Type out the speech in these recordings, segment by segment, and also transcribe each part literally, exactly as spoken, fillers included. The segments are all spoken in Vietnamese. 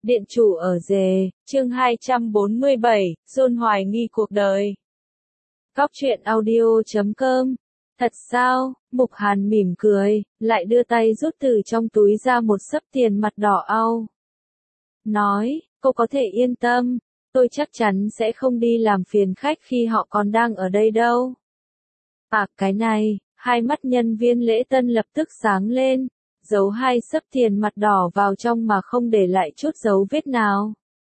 Điện chủ ở rề, chương hai trăm bốn mươi bảy, John hoài nghi cuộc đời. Góc truyện audio chấm com. Thật sao? Mục Hàn mỉm cười, lại đưa tay rút từ trong túi ra một xấp tiền mặt đỏ au. Nói, cô có thể yên tâm, tôi chắc chắn sẽ không đi làm phiền khách khi họ còn đang ở đây đâu. À, cái này, hai mắt nhân viên lễ tân lập tức sáng lên. Giấu hai xấp tiền mặt đỏ vào trong mà không để lại chút dấu vết nào.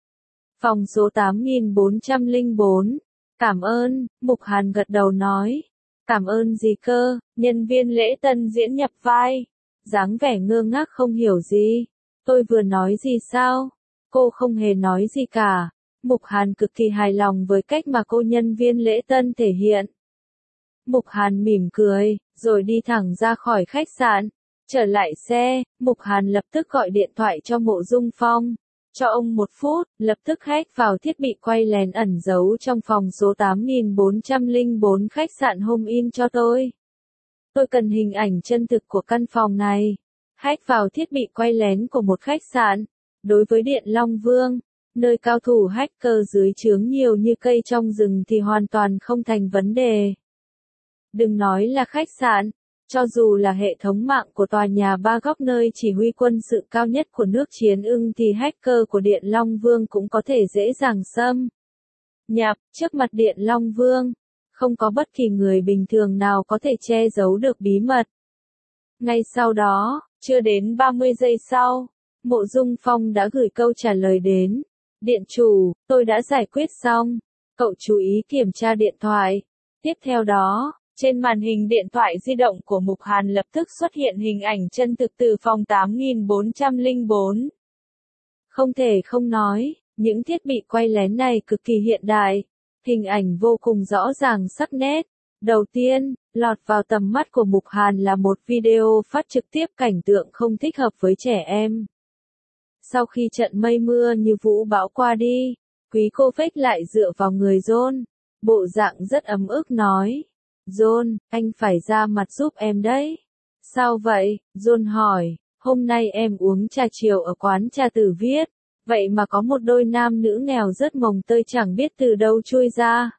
Phòng số tám nghìn bốn trăm lẻ bốn. Cảm ơn, Mục Hàn gật đầu nói. Cảm ơn gì cơ, nhân viên lễ tân diễn nhập vai. Dáng vẻ ngơ ngác không hiểu gì. Tôi vừa nói gì sao? Cô không hề nói gì cả. Mục Hàn cực kỳ hài lòng với cách mà cô nhân viên lễ tân thể hiện. Mục Hàn mỉm cười, rồi đi thẳng ra khỏi khách sạn. Trở lại xe, Mục Hàn lập tức gọi điện thoại cho Mộ Dung Phong. Cho ông một phút, lập tức hack vào thiết bị quay lén ẩn giấu trong phòng số tám nghìn bốn trăm lẻ bốn khách sạn Home Inn cho tôi. Tôi cần hình ảnh chân thực của căn phòng này. Hack vào thiết bị quay lén của một khách sạn. Đối với Điện Long Vương, nơi cao thủ hacker dưới trướng nhiều như cây trong rừng thì hoàn toàn không thành vấn đề. Đừng nói là khách sạn. Cho dù là hệ thống mạng của tòa nhà ba góc nơi chỉ huy quân sự cao nhất của nước Chiến Ưng thì hacker của Điện Long Vương cũng có thể dễ dàng xâm nhập trước mặt Điện Long Vương. Không có bất kỳ người bình thường nào có thể che giấu được bí mật. Ngay sau đó, chưa đến ba mươi giây sau, Mộ Dung Phong đã gửi câu trả lời đến. Điện chủ, tôi đã giải quyết xong. Cậu chú ý kiểm tra điện thoại. Tiếp theo đó, trên màn hình điện thoại di động của Mục Hàn lập tức xuất hiện hình ảnh chân thực từ phòng tám nghìn bốn trăm lẻ bốn. Không thể không nói, những thiết bị quay lén này cực kỳ hiện đại, hình ảnh vô cùng rõ ràng sắc nét. Đầu tiên, lọt vào tầm mắt của Mục Hàn là một video phát trực tiếp cảnh tượng không thích hợp với trẻ em. Sau khi trận mây mưa như vũ bão qua đi, Quý cô Phách lại dựa vào người John, bộ dạng rất ấm ức nói. John, anh phải ra mặt giúp em đấy. Sao vậy? John hỏi, hôm nay em uống trà chiều ở quán trà Tử Viết, vậy mà có một đôi nam nữ nghèo rất mồng tơi chẳng biết từ đâu chui ra.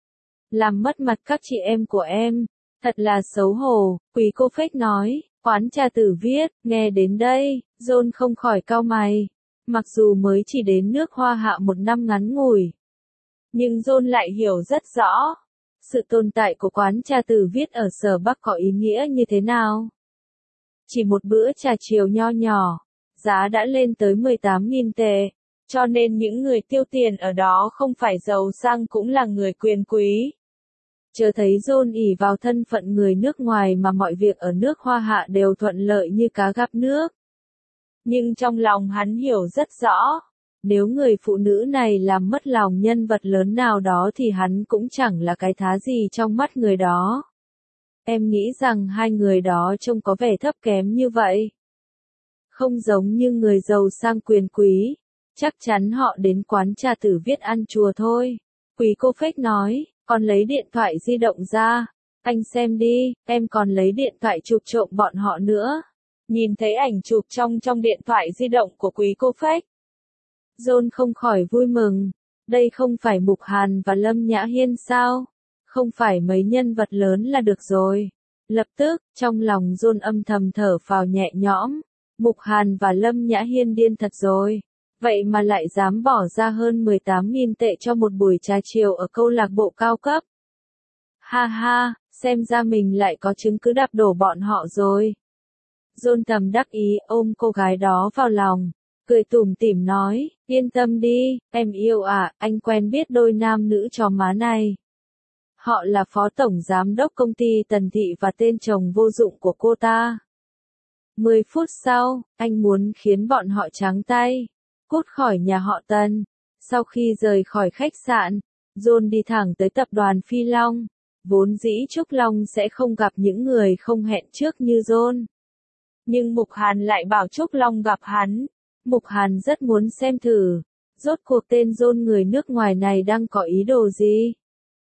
Làm mất mặt các chị em của em, thật là xấu hổ, Quý cô Phách nói, quán trà Tử Viết, nghe đến đây, John không khỏi cau mày. Mặc dù mới chỉ đến nước Hoa Hạ một năm ngắn ngủi, nhưng John lại hiểu rất rõ. Sự tồn tại của quán trà Tử Viết ở Sở Bắc có ý nghĩa như thế nào? Chỉ một bữa trà chiều nho nhỏ, giá đã lên tới mười tám nghìn tệ, cho nên những người tiêu tiền ở đó không phải giàu sang cũng là người quyền quý. Chớ thấy John ỷ vào thân phận người nước ngoài mà mọi việc ở nước Hoa Hạ đều thuận lợi như cá gặp nước. Nhưng trong lòng hắn hiểu rất rõ. Nếu người phụ nữ này làm mất lòng nhân vật lớn nào đó thì hắn cũng chẳng là cái thá gì trong mắt người đó. Em nghĩ rằng hai người đó trông có vẻ thấp kém như vậy. Không giống như người giàu sang quyền quý. Chắc chắn họ đến quán trà Tử Viết ăn chùa thôi. Quý cô Phách nói, còn lấy điện thoại di động ra. Anh xem đi, em còn lấy điện thoại chụp trộm bọn họ nữa. Nhìn thấy ảnh chụp trong trong điện thoại di động của Quý cô Phách. John không khỏi vui mừng. Đây không phải Mục Hàn và Lâm Nhã Hiên sao? Không phải mấy nhân vật lớn là được rồi. Lập tức, trong lòng John âm thầm thở phào nhẹ nhõm. Mục Hàn và Lâm Nhã Hiên điên thật rồi. Vậy mà lại dám bỏ ra hơn mười tám nghìn tệ cho một buổi trà chiều ở câu lạc bộ cao cấp. Ha ha, xem ra mình lại có chứng cứ đạp đổ bọn họ rồi. John thầm đắc ý ôm cô gái đó vào lòng. Cười tủm tỉm nói, yên tâm đi, em yêu à, anh quen biết đôi nam nữ chó má này. Họ là phó tổng giám đốc công ty Tần Thị và tên chồng vô dụng của cô ta. Mười phút sau, anh muốn khiến bọn họ trắng tay, cút khỏi nhà họ Tần. Sau khi rời khỏi khách sạn, John đi thẳng tới tập đoàn Phi Long. Vốn dĩ Trúc Long sẽ không gặp những người không hẹn trước như John. Nhưng Mục Hàn lại bảo Trúc Long gặp hắn. Mục Hàn rất muốn xem thử, rốt cuộc tên John người nước ngoài này đang có ý đồ gì.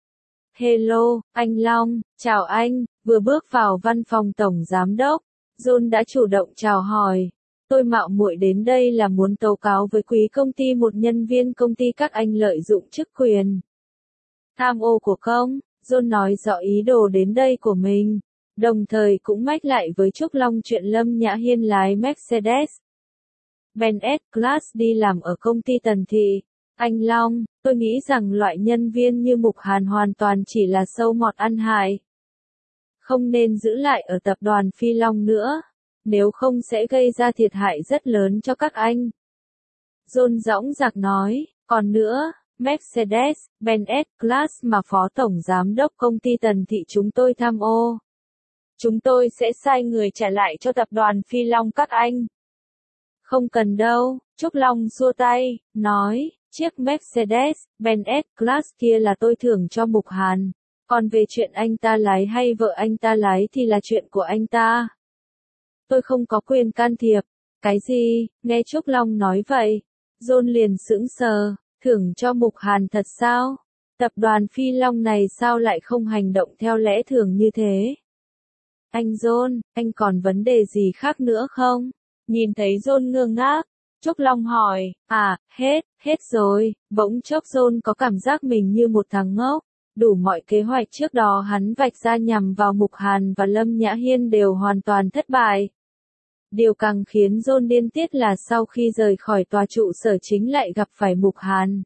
Hello, anh Long, chào anh, vừa bước vào văn phòng tổng giám đốc, John đã chủ động chào hỏi. tôi mạo muội đến đây là muốn tố cáo với quý công ty một nhân viên công ty các anh lợi dụng chức quyền. Tham ô của công, John nói rõ ý đồ đến đây của mình, đồng thời cũng mách lại với Trúc Long chuyện Lâm Nhã Hiên lái Mercedes Benz S-Class đi làm ở công ty Tần Thị. Anh Long, tôi nghĩ rằng loại nhân viên như Mục Hàn hoàn toàn chỉ là sâu mọt ăn hại. Không nên giữ lại ở tập đoàn Phi Long nữa, nếu không sẽ gây ra thiệt hại rất lớn cho các anh. John dõng dạc nói, còn nữa, Mercedes Benz S-Class mà Phó Tổng Giám đốc công ty Tần Thị chúng tôi tham ô. Chúng tôi sẽ sai người trả lại cho tập đoàn Phi Long các anh. Không cần đâu, Trúc Long xua tay, nói, chiếc Mercedes Benz S-Class kia là tôi thưởng cho Mục Hàn, còn về chuyện anh ta lái hay vợ anh ta lái thì là chuyện của anh ta. Tôi không có quyền can thiệp. Cái gì? Nghe Trúc Long nói vậy, John liền sững sờ, thưởng cho Mục Hàn thật sao? Tập đoàn Phi Long này sao lại không hành động theo lẽ thường như thế? Anh John, anh còn vấn đề gì khác nữa không? Nhìn thấy John ngơ ngác, Trúc Long hỏi, à, hết, hết rồi. Bỗng chốc John có cảm giác mình như một thằng ngốc. Đủ mọi kế hoạch trước đó hắn vạch ra nhằm vào Mục Hàn và Lâm Nhã Hiên đều hoàn toàn thất bại. Điều càng khiến John điên tiết là sau khi rời khỏi tòa trụ sở chính lại gặp phải Mục Hàn.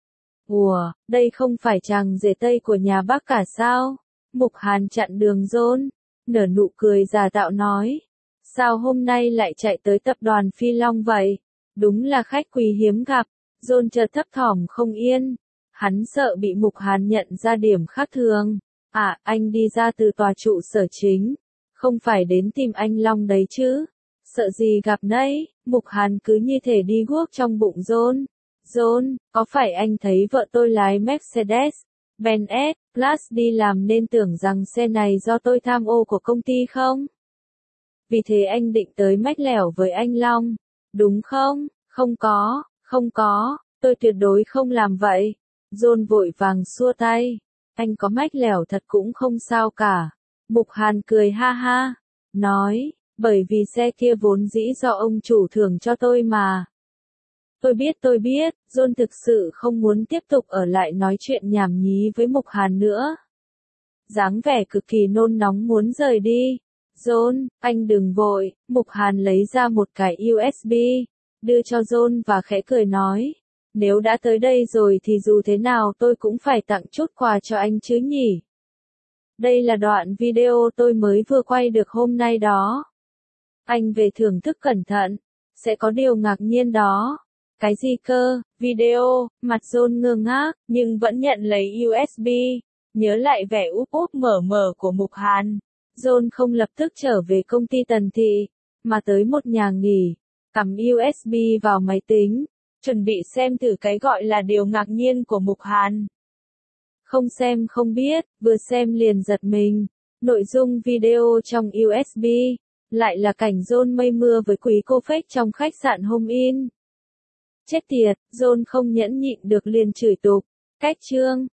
Ủa, đây không phải chàng rể Tây của nhà bác cả sao? Mục Hàn chặn đường John, nở nụ cười giả tạo nói. Sao hôm nay lại chạy tới tập đoàn Phi Long vậy? Đúng là khách quý hiếm gặp. John chợt thấp thỏm không yên. Hắn sợ bị Mục Hàn nhận ra điểm khác thường. À, anh đi ra từ tòa trụ sở chính. Không phải đến tìm anh Long đấy chứ? Sợ gì gặp nấy? Mục Hàn cứ như thể đi guốc trong bụng John. John, có phải anh thấy vợ tôi lái Mercedes Benz S-Class đi làm nên tưởng rằng xe này do tôi tham ô của công ty không? Vì thế anh định tới mách lẻo với anh Long, đúng không? Không có, không có, tôi tuyệt đối không làm vậy. John vội vàng xua tay. Anh có mách lẻo thật cũng không sao cả. Mục Hàn cười ha ha, nói, bởi vì xe kia vốn dĩ do ông chủ thưởng cho tôi mà. Tôi biết tôi biết, John thực sự không muốn tiếp tục ở lại nói chuyện nhảm nhí với Mục Hàn nữa. Dáng vẻ cực kỳ nôn nóng muốn rời đi. John, anh đừng vội. Mục Hàn lấy ra một cái u ét bê, đưa cho John và khẽ cười nói. Nếu đã tới đây rồi thì dù thế nào tôi cũng phải tặng chút quà cho anh chứ nhỉ. Đây là đoạn video tôi mới vừa quay được hôm nay đó. Anh về thưởng thức cẩn thận, sẽ có điều ngạc nhiên đó. Cái gì cơ? Video, mặt John ngơ ngác, nhưng vẫn nhận lấy u ét bê, nhớ lại vẻ úp úp mở mở của Mục Hàn. John không lập tức trở về công ty Tần Thị, mà tới một nhà nghỉ, cắm u ét bê vào máy tính, chuẩn bị xem thử cái gọi là điều ngạc nhiên của Mục Hàn. Không xem không biết, vừa xem liền giật mình. Nội dung video trong u ét bê lại là cảnh John mây mưa với quý cô Fake trong khách sạn Home Inn. Chết tiệt, John không nhẫn nhịn được liền chửi tục. Cách chương